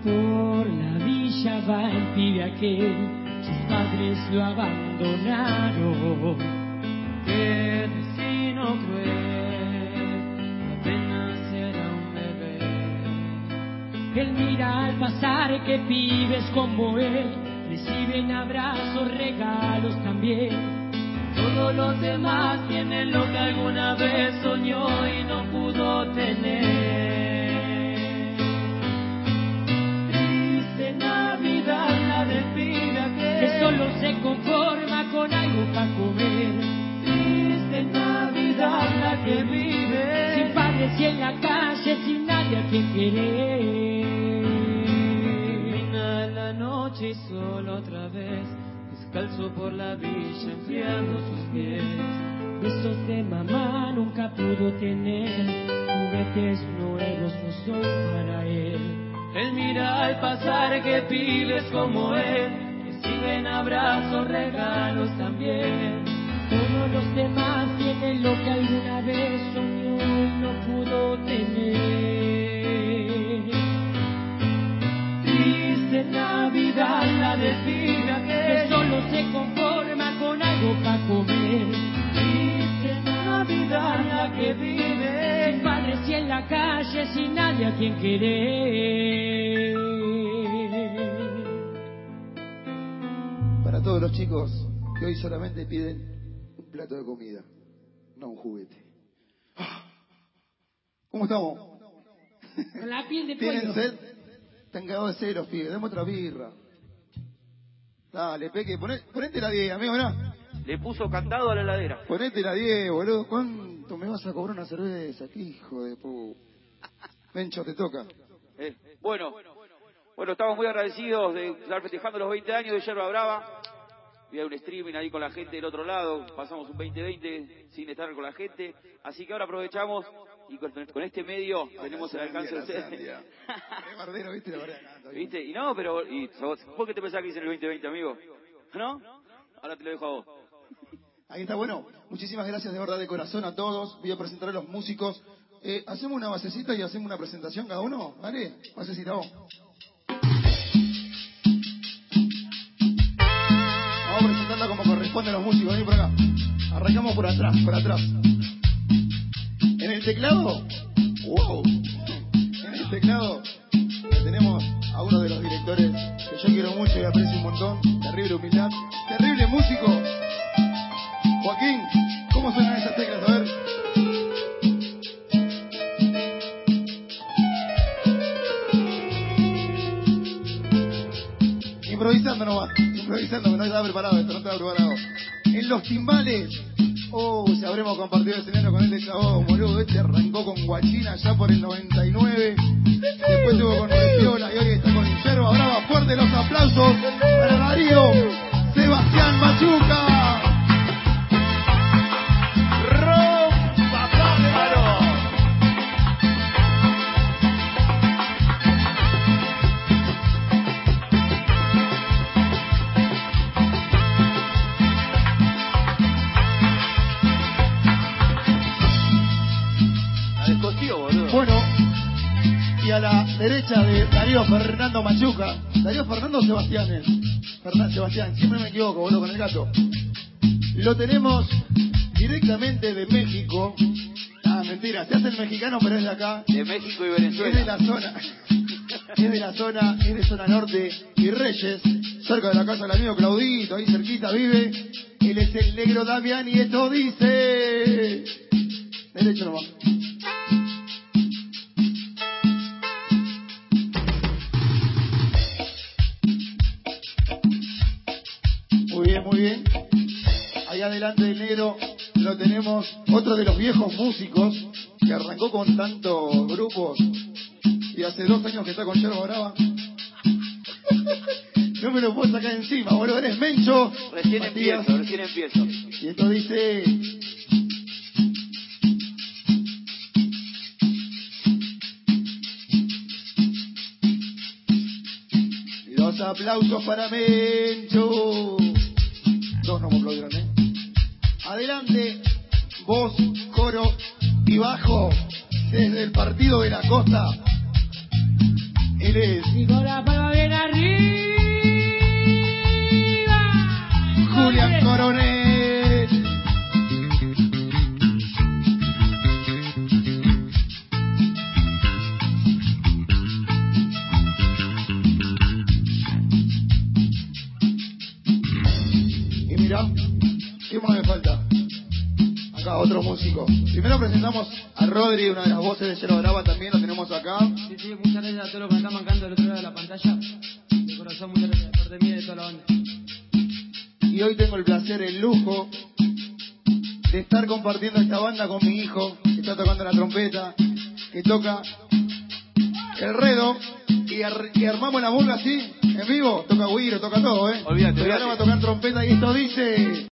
Por la villa va el pibe aquel, sus padres lo abandonaron. Qué destino cruel, apenas era un bebé. Él mira al pasar que pibes como él reciben abrazos, regalos también. Todos los demás tienen lo que alguna vez soñó y no pudo tener. Triste Navidad la del pibe aquel, que solo se conforma con algo para comer. Triste Navidad la que vive sin padres y en la calle sin nadie a quien querer. Termina la noche y solo otra vez, descalzo por la villa enfriando sus pies. Besos de mamá nunca pudo tener, juguetes nuevos no son para él. Él mira al pasar que pibes como él reciben abrazos, regalos también. Todos los demás tienen lo que alguna vez soñó y no pudo tener. Triste Navidad la del pibe aquel, que solo se conforma con algo para comer. Triste Navidad la que vive sin padres y en la calle sin nadie a quien querer. Para todos los chicos que hoy solamente piden un plato de comida, no un juguete. ¿Cómo estamos? Con la piel de ¿Tienen pollo. sed? Están cagados de ceros, pibes. Demos otra birra. Dale, Peque, ponete la 10, amigo, mirá. Le puso candado a la heladera. Ponete la 10, boludo. ¿Cuánto me vas a cobrar una cerveza? ¡Qué hijo de pu... Mencho, te toca. Bueno, estamos muy agradecidos de estar festejando los 20 años de Yerba Brava. Había un streaming ahí con la gente del otro lado. Pasamos un 2020 sin estar con la gente. Así que ahora aprovechamos y con este medio tenemos el alcance de ustedes. Bardero, ¿viste? La verdad, ¿Viste? Y no, pero... ¿Vos qué te pensás que hice en el 2020, amigo? ¿No? Ahora te lo dejo a vos. Ahí está, bueno. Muchísimas gracias de verdad de corazón a todos. Voy a presentar a los músicos. Hacemos una basecita y hacemos una presentación cada uno. ¿Vale? Basecita, vos. Vamos a presentarla como corresponde a los músicos. Vení por acá. Arrancamos por atrás, por atrás. En el teclado, wow. En el teclado tenemos a uno de los directores que yo quiero mucho y aprecio un montón. Terrible humildad, terrible músico. Joaquín, ¿cómo suenan esas teclas? A ver. Improvisando nomás, improvisando, que no estaba preparado esto, no estaba preparado. En los timbales, si habremos compartido escenario con este chabón, boludo. Este arrancó con Guachina ya por el 99, después estuvo con Repiola y hoy está con Yerba Brava. Fuerte los aplausos para Darío Sebastián Machuca. Bueno, y a la derecha de Darío Fernando Machuca, Darío Fernando Sebastián, Sebastián, siempre me equivoco, boludo, con el gato. Lo tenemos directamente de México. Ah, mentira, se hace el mexicano, pero es de acá. De México y Venezuela. Es de la zona, es de zona norte y Reyes, cerca de la casa del amigo Claudito, ahí cerquita vive. Él es el negro Damián y esto dice... Derecho nomás. Muy bien. Ahí adelante del negro lo tenemos, otro de los viejos músicos que arrancó con tantos grupos y hace 2 años que está con Yerba Brava. No me lo puedo sacar encima, boludo. Eres Mencho. Recién Matías. empiezo. Y esto dice... Los aplausos para Mencho. 2 no me aplaudieron, Adelante, voz, coro y bajo desde el partido de la costa. Avilés. Y con la palma bien arriba. Julián Coronel. Y mira, ¿qué más me falta? Acá otro músico. Primero presentamos a Rodri, una de las voces de Yerba Brava, también lo tenemos acá. Sí, sí, muchas gracias a todos los que están mancando del otro lado de la pantalla. De corazón, muchas gracias de parte mía y de toda la banda. Y hoy tengo el placer, el lujo de estar compartiendo esta banda con mi hijo, que está tocando la trompeta, que toca el redo, y armamos la murga así, en vivo, toca güiro, toca todo, Olvídate, Pero ahora va a tocar trompeta y esto dice...